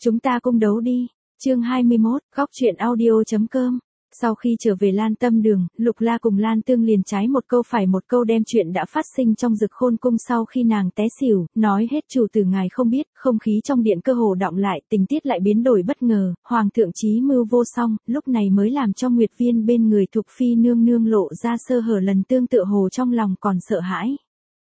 Chúng ta cung đấu đi. Chương 21, góc truyện audio.com. Sau khi trở về Lan Tâm Đường, Lục La cùng Lan Tương liền trái một câu phải một câu đem chuyện đã phát sinh trong Dực Khôn cung sau khi nàng té xỉu, nói hết chủ tử ngài không biết, không khí trong điện cơ hồ đọng lại, tình tiết lại biến đổi bất ngờ, hoàng thượng chí mưu vô song, lúc này mới làm cho Nguyệt Viên bên người Thục Phi nương nương lộ ra sơ hở lần tương tự hồ trong lòng còn sợ hãi.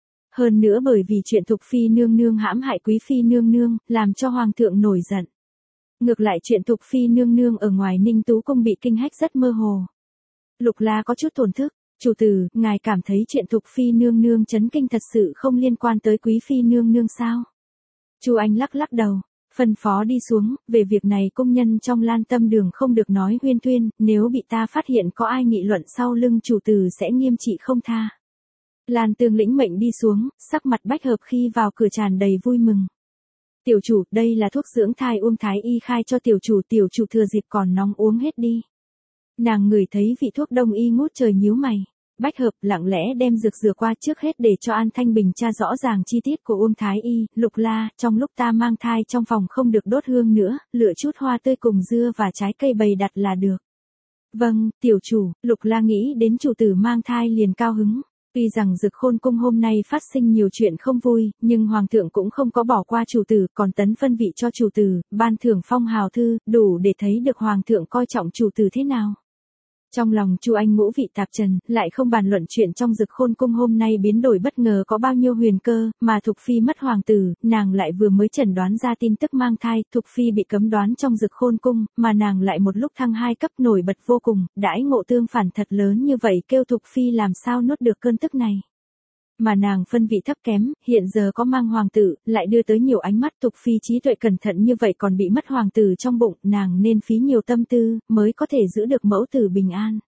Hơn nữa bởi vì chuyện Thục Phi nương nương hãm hại Quý Phi nương nương, làm cho hoàng thượng nổi giận. Ngược lại chuyện Thục Phi nương nương ở ngoài Ninh Tú cung bị kinh hách rất mơ hồ. Lục La có chút thổn thức, chủ tử, ngài cảm thấy chuyện Thục Phi nương nương chấn kinh thật sự không liên quan tới Quý Phi nương nương sao? Chu Anh lắc lắc đầu, phân phó đi xuống, về việc này công nhân trong Lan Tâm Đường không được nói huyên thuyên, nếu bị ta phát hiện có ai nghị luận sau lưng chủ tử sẽ nghiêm trị không tha. Lan Tương lĩnh mệnh đi xuống, sắc mặt Bách Hợp khi vào cửa tràn đầy vui mừng. Tiểu chủ, đây là thuốc dưỡng thai Uông Thái Y khai cho tiểu chủ thừa dịp còn nóng uống hết đi. Nàng ngửi thấy vị thuốc đông y ngút trời nhíu mày. Bách Hợp lặng lẽ đem dược rửa qua trước hết để cho An Thanh Bình tra rõ ràng chi tiết của Uông Thái Y. Lục La, trong lúc ta mang thai trong phòng không được đốt hương nữa, lựa chút hoa tươi cùng dưa và trái cây bày đặt là được. Vâng, tiểu chủ, Lục La nghĩ đến chủ tử mang thai liền cao hứng. Tuy rằng Dực Khôn cung hôm nay phát sinh nhiều chuyện không vui, nhưng hoàng thượng cũng không có bỏ qua chủ tử, còn tấn phân vị cho chủ tử, ban thưởng phong hào thư, đủ để thấy được hoàng thượng coi trọng chủ tử thế nào. Trong lòng Chu Anh ngũ vị tạp trần, lại không bàn luận chuyện trong Dực Khôn cung hôm nay biến đổi bất ngờ có bao nhiêu huyền cơ, mà Thục Phi mất hoàng tử, nàng lại vừa mới chẩn đoán ra tin tức mang thai, Thục Phi bị cấm đoán trong Dực Khôn cung, mà nàng lại một lúc thăng 2 cấp nổi bật vô cùng, đãi ngộ tương phản thật lớn như vậy kêu Thục Phi làm sao nuốt được cơn tức này. Mà nàng phân vị thấp kém, hiện giờ có mang hoàng tử, lại đưa tới nhiều ánh mắt. Thục Phi trí tuệ cẩn thận như vậy còn bị mất hoàng tử trong bụng, nàng nên phí nhiều tâm tư, mới có thể giữ được mẫu tử bình an.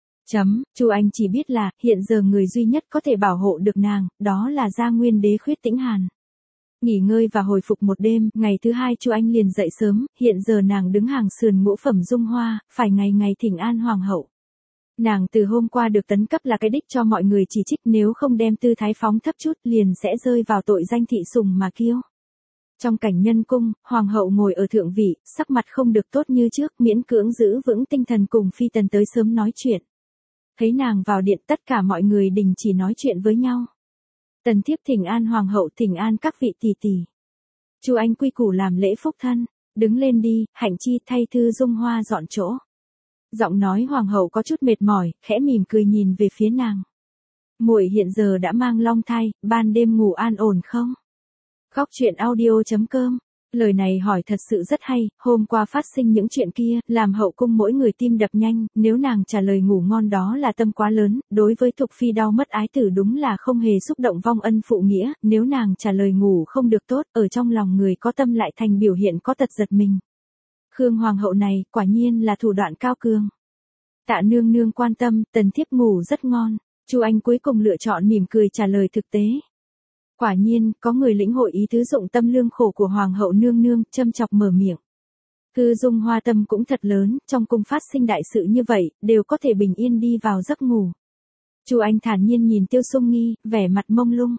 Chu Anh chỉ biết là, hiện giờ người duy nhất có thể bảo hộ được nàng, đó là Gia Nguyên Đế Khuyết Tĩnh Hàn. Nghỉ ngơi và hồi phục một đêm, ngày thứ 2 Chu Anh liền dậy sớm, hiện giờ nàng đứng hàng sườn ngũ phẩm dung hoa, phải ngày ngày thỉnh an hoàng hậu. Nàng từ hôm qua được tấn cấp là cái đích cho mọi người chỉ trích, nếu không đem tư thái phóng thấp chút liền sẽ rơi vào tội danh thị sùng mà kiêu. Trong cảnh nhân cung, hoàng hậu ngồi ở thượng vị, sắc mặt không được tốt như trước, miễn cưỡng giữ vững tinh thần cùng phi tần tới sớm nói chuyện. Thấy nàng vào điện tất cả mọi người đình chỉ nói chuyện với nhau. Tần thiếp thỉnh an hoàng hậu, thỉnh an các vị tỷ tỷ. Chu Anh quy củ làm lễ phúc thân, đứng lên đi, Hạnh Chi thay thư dung hoa dọn chỗ. Giọng nói hoàng hậu có chút mệt mỏi, khẽ mỉm cười nhìn về phía nàng. Muội hiện giờ đã mang long thai, ban đêm ngủ an ổn không? Góc truyện audio.com. Lời này hỏi thật sự rất hay, hôm qua phát sinh những chuyện kia, làm hậu cung mỗi người tim đập nhanh, nếu nàng trả lời ngủ ngon đó là tâm quá lớn, đối với Thục Phi đau mất ái tử đúng là không hề xúc động vong ân phụ nghĩa, nếu nàng trả lời ngủ không được tốt, ở trong lòng người có tâm lại thành biểu hiện có tật giật mình. Khương hoàng hậu này, quả nhiên là thủ đoạn cao cường. Tạ nương nương quan tâm, tần thiếp ngủ rất ngon. Chu Anh cuối cùng lựa chọn mỉm cười trả lời thực tế. Quả nhiên, có người lĩnh hội ý tứ dụng tâm lương khổ của hoàng hậu nương nương, châm chọc mở miệng. Thư dung hoa tâm cũng thật lớn, trong cung phát sinh đại sự như vậy, đều có thể bình yên đi vào giấc ngủ. Chu Anh thản nhiên nhìn Tiêu Sung Nghi, vẻ mặt mông lung.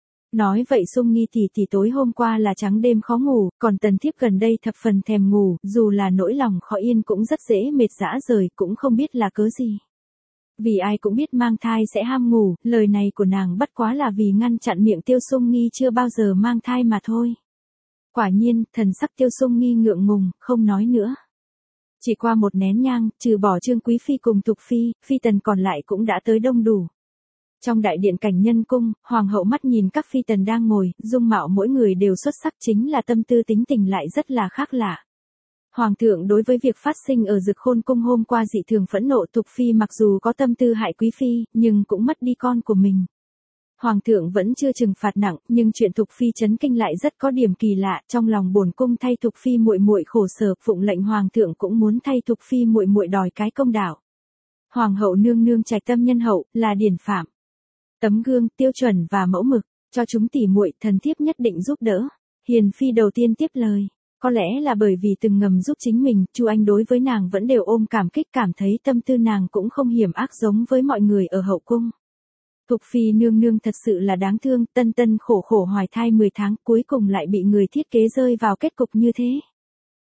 Nói vậy Sung Nghi tỷ tối hôm qua là trắng đêm khó ngủ, còn tần thiếp gần đây thập phần thèm ngủ, dù là nỗi lòng khó yên cũng rất dễ mệt rã rời, cũng không biết là cớ gì. Vì ai cũng biết mang thai sẽ ham ngủ, lời này của nàng bất quá là vì ngăn chặn miệng Tiêu Sung Nghi chưa bao giờ mang thai mà thôi. Quả nhiên, thần sắc Tiêu Sung Nghi ngượng ngùng, không nói nữa. Chỉ qua một nén nhang, trừ bỏ Trương Quý Phi cùng Thục Phi, phi tần còn lại cũng đã tới đông đủ. Trong đại điện cảnh nhân cung, hoàng hậu mắt nhìn các phi tần đang ngồi, dung mạo mỗi người đều xuất sắc, chính là tâm tư tính tình lại rất là khác lạ. Hoàng thượng đối với việc phát sinh ở Dực Khôn cung hôm qua dị thường phẫn nộ. Thục Phi mặc dù có tâm tư hại Quý Phi, nhưng cũng mất đi con của mình. Hoàng thượng vẫn chưa trừng phạt nặng, nhưng chuyện Thục Phi chấn kinh lại rất có điểm kỳ lạ, trong lòng bổn cung thay Thục Phi muội muội khổ sở, phụng lệnh hoàng thượng cũng muốn thay Thục Phi muội muội đòi cái công đạo. Hoàng hậu nương nương trạch tâm nhân hậu, là điển phạm, tấm gương, tiêu chuẩn và mẫu mực, cho chúng tỉ muội, thần thiếp nhất định giúp đỡ. Hiền phi đầu tiên tiếp lời. Có lẽ là bởi vì từng ngầm giúp chính mình, Chu Anh đối với nàng vẫn đều ôm cảm kích, cảm thấy tâm tư nàng cũng không hiểm ác giống với mọi người ở hậu cung. Thục Phi nương nương thật sự là đáng thương, tân tân khổ khổ hoài thai 10 tháng, cuối cùng lại bị người thiết kế rơi vào kết cục như thế.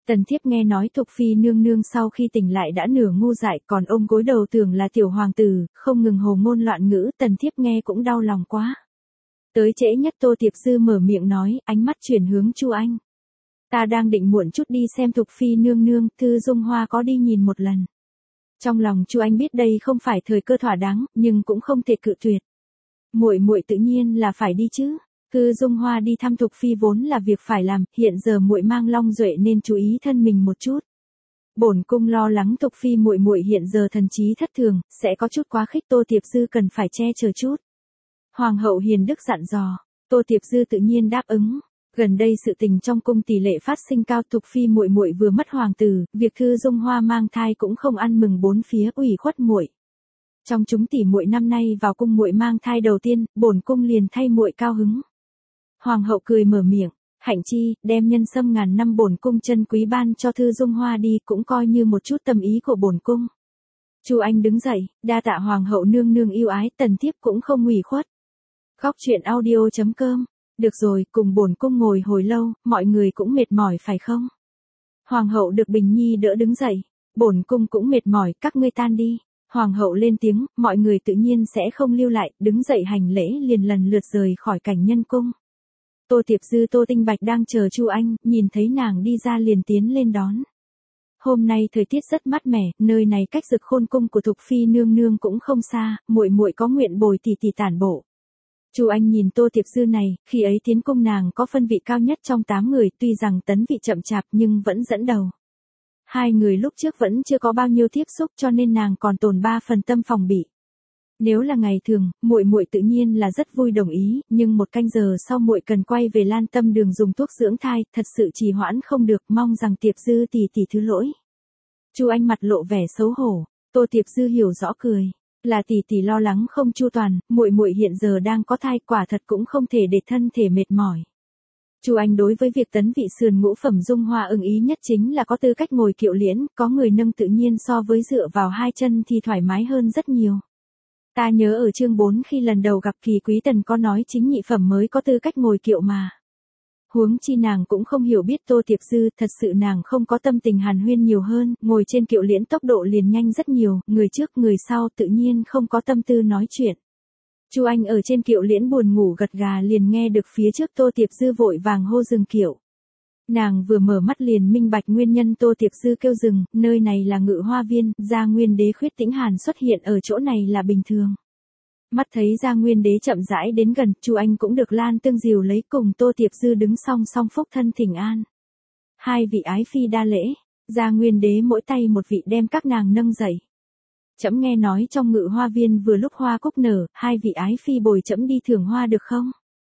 Tần thiếp nghe nói Thục Phi nương nương sau khi tỉnh lại đã nửa ngu dại, còn ôm gối đầu tưởng là tiểu hoàng tử, không ngừng hồ ngôn loạn ngữ, tần thiếp nghe cũng đau lòng quá. Tới trễ nhất Tô Tiệp Dư mở miệng nói, ánh mắt chuyển hướng Chu Anh. Ta đang định muộn chút đi xem Thục Phi nương nương, Thư Dung Hoa có đi nhìn một lần. Trong lòng Chu Anh biết đây không phải thời cơ thỏa đáng, nhưng cũng không thể cự tuyệt. Muội muội tự nhiên là phải đi chứ. Thư Dung Hoa đi thăm Thục Phi vốn là việc phải làm, hiện giờ muội mang Long Duệ nên chú ý thân mình một chút. Bổn cung lo lắng Thục Phi muội muội hiện giờ thần trí thất thường, sẽ có chút quá khích, Tô Tiệp Dư cần phải che chở chút. Hoàng hậu hiền đức dặn dò, Tô Tiệp Dư tự nhiên đáp ứng. Gần đây sự tình trong cung tỷ lệ phát sinh cao, Thục Phi muội muội vừa mất hoàng tử, việc Thư Dung Hoa mang thai cũng không ăn mừng bốn phía, ủy khuất muội. Trong chúng tỷ muội năm nay vào cung muội mang thai đầu tiên, bổn cung liền thay muội cao hứng. Hoàng hậu cười mở miệng, hạnh chi, đem nhân sâm ngàn năm bổn cung chân quý ban cho Thư Dung Hoa đi, cũng coi như một chút tâm ý của bổn cung. Chu Anh đứng dậy, đa tạ hoàng hậu nương nương yêu ái, tần thiếp cũng không ủy khuất. Góc truyện audio.com. Được rồi, cùng bổn cung ngồi hồi lâu, mọi người cũng mệt mỏi phải không? Hoàng hậu được Bình Nhi đỡ đứng dậy, bổn cung cũng mệt mỏi, các ngươi tan đi. Hoàng hậu lên tiếng, mọi người tự nhiên sẽ không lưu lại, đứng dậy hành lễ liền lần lượt rời khỏi cảnh nhân cung. Tô Tiệp Dư Tô Tinh Bạch đang chờ Chu Anh, nhìn thấy nàng đi ra liền tiến lên đón. Hôm nay thời tiết rất mát mẻ, nơi này cách Dực Khôn cung của Thục Phi nương nương cũng không xa, muội muội có nguyện bồi tỷ tỷ tản bộ. Chu Anh nhìn Tô Tiệp Dư này, khi ấy tiến cung nàng có phân vị cao nhất trong 8 người, tuy rằng tấn vị chậm chạp nhưng vẫn dẫn đầu. Hai người lúc trước vẫn chưa có bao nhiêu tiếp xúc cho nên nàng còn tồn 3 phần tâm phòng bị. Nếu là ngày thường, muội muội tự nhiên là rất vui đồng ý, nhưng một canh giờ sau muội cần quay về Lan Tâm Đường dùng thuốc dưỡng thai, thật sự trì hoãn không được, mong rằng Tiệp Dư tỷ tỷ thứ lỗi. Chu Anh mặt lộ vẻ xấu hổ, Tô Tiệp Dư hiểu rõ cười, là tỷ tỷ lo lắng không chu toàn, muội muội hiện giờ đang có thai, quả thật cũng không thể để thân thể mệt mỏi. Chu Anh đối với việc tấn vị sườn ngũ phẩm Dung Hoa ưng ý nhất chính là có tư cách ngồi kiệu liễn, có người nâng tự nhiên so với dựa vào hai chân thì thoải mái hơn rất nhiều. Ta nhớ ở chương 4 khi lần đầu gặp Kỳ Quý Tần có nói chính nhị phẩm mới có tư cách ngồi kiệu mà. Huống chi nàng cũng không hiểu biết Tô Tiệp Dư, thật sự nàng không có tâm tình hàn huyên nhiều hơn, ngồi trên kiệu liễn tốc độ liền nhanh rất nhiều, người trước người sau tự nhiên không có tâm tư nói chuyện. Chu Anh ở trên kiệu liễn buồn ngủ gật gà liền nghe được phía trước Tô Tiệp Dư vội vàng hô dừng kiệu. Nàng vừa mở mắt liền minh bạch nguyên nhân Tô Tiệp Dư kêu dừng, nơi này là Ngự Hoa Viên, Gia Nguyên Đế Khuyết Tĩnh Hàn xuất hiện ở chỗ này là bình thường. Mắt thấy Gia Nguyên Đế chậm rãi đến gần, Chu Anh cũng được Lan Tương dìu lấy cùng Tô Tiệp Dư đứng song song phúc thân thỉnh an. Hai vị ái phi đa lễ, Gia Nguyên Đế mỗi tay một vị đem các nàng nâng dậy. Trẫm nghe nói trong Ngự Hoa Viên vừa lúc hoa cúc nở, hai vị ái phi bồi trẫm đi thưởng hoa được không?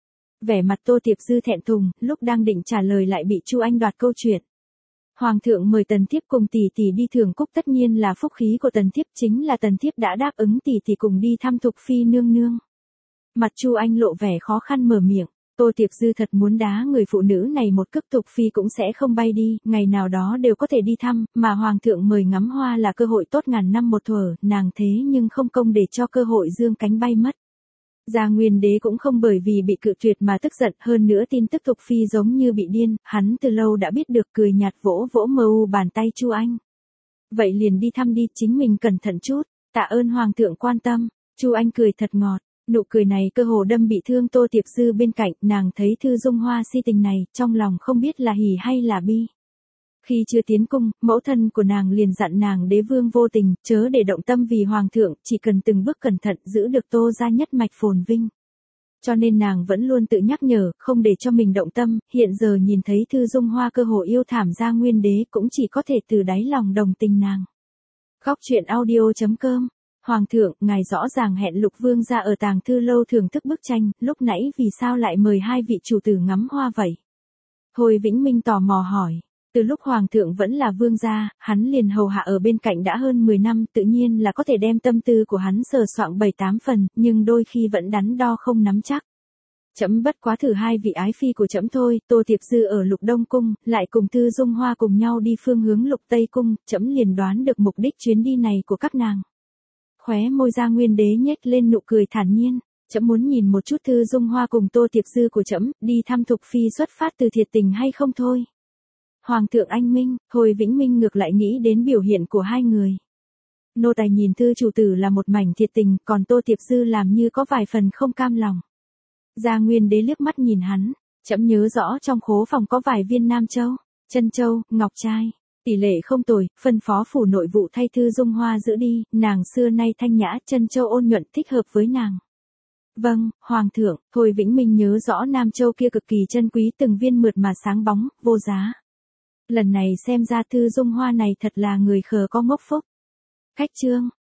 Vẻ mặt Tô Tiệp Dư thẹn thùng, lúc đang định trả lời lại bị Chu Anh đoạt câu chuyện. Hoàng thượng mời tần thiếp cùng tỷ tỷ đi thưởng cúc, tất nhiên là phúc khí của tần thiếp, chính là tần thiếp đã đáp ứng tỷ tỷ cùng đi thăm Thục Phi nương nương. Mặt Chu Anh lộ vẻ khó khăn mở miệng, Tô Tiệp Dư thật muốn đá người phụ nữ này một cước, Thục Phi cũng sẽ không bay đi, ngày nào đó đều có thể đi thăm, mà hoàng thượng mời ngắm hoa là cơ hội tốt ngàn năm một thuở, nàng thế nhưng không công để cho cơ hội dương cánh bay mất. Gia Nguyên Đế cũng không bởi vì bị cự tuyệt mà tức giận, hơn nữa tin tức Thục Phi giống như bị điên, hắn từ lâu đã biết được, cười nhạt vỗ vỗ mờ u bàn tay Chu Anh. Vậy liền đi thăm đi, chính mình cẩn thận chút, tạ ơn hoàng thượng quan tâm. Chu Anh cười thật ngọt, nụ cười này cơ hồ đâm bị thương Tô Tiệp Dư bên cạnh, nàng thấy Thư Dung Hoa si tình này, trong lòng không biết là hỉ hay là bi. Khi chưa tiến cung, mẫu thân của nàng liền dặn nàng đế vương vô tình, chớ để động tâm vì hoàng thượng, chỉ cần từng bước cẩn thận giữ được Tô gia nhất mạch phồn vinh. Cho nên nàng vẫn luôn tự nhắc nhở, không để cho mình động tâm, hiện giờ nhìn thấy Thư Dung Hoa cơ hội yêu thảm Gia Nguyên Đế cũng chỉ có thể từ đáy lòng đồng tình nàng. Góc truyện audio.com. Hoàng thượng, ngài rõ ràng hẹn Lục Vương ra ở Tàng Thư Lâu thưởng thức bức tranh, lúc nãy vì sao lại mời hai vị chủ tử ngắm hoa vậy? Hồi Vĩnh Minh tò mò hỏi. Từ lúc hoàng thượng vẫn là vương gia, hắn liền hầu hạ ở bên cạnh đã hơn 10 năm, tự nhiên là có thể đem tâm tư của hắn sờ soạng 7-8 phần, nhưng đôi khi vẫn đắn đo không nắm chắc. Trẫm bất quá thử hai vị ái phi của trẫm thôi, Tô Tiệp Dư ở Lục Đông cung, lại cùng Thư Dung Hoa cùng nhau đi phương hướng Lục Tây cung, trẫm liền đoán được mục đích chuyến đi này của các nàng. Khóe môi Gia Nguyên Đế nhếch lên nụ cười thản nhiên, trẫm muốn nhìn một chút Thư Dung Hoa cùng Tô Tiệp Dư của trẫm, đi thăm Thục Phi xuất phát từ thiệt tình hay không thôi. Hoàng thượng anh minh, Thôi Vĩnh Minh ngược lại nghĩ đến biểu hiện của hai người. Nô tài nhìn thư chủ tử là một mảnh thiệt tình, còn Tô Tiệp Dư làm như có vài phần không cam lòng. Gia Nguyên Đế liếc mắt nhìn hắn, trẫm nhớ rõ trong khố phòng có vài viên nam châu, chân châu, ngọc trai. Tỷ lệ không tồi, phân phó phủ nội vụ thay Thư Dung Hoa giữ đi, nàng xưa nay thanh nhã, chân châu ôn nhuận thích hợp với nàng. Vâng, Hoàng thượng, Thôi Vĩnh Minh nhớ rõ nam châu kia cực kỳ chân quý, từng viên mượt mà sáng bóng, vô giá. Lần này xem ra Thư Dung Hoa này thật là người khờ có ngốc phúc. Khách trương.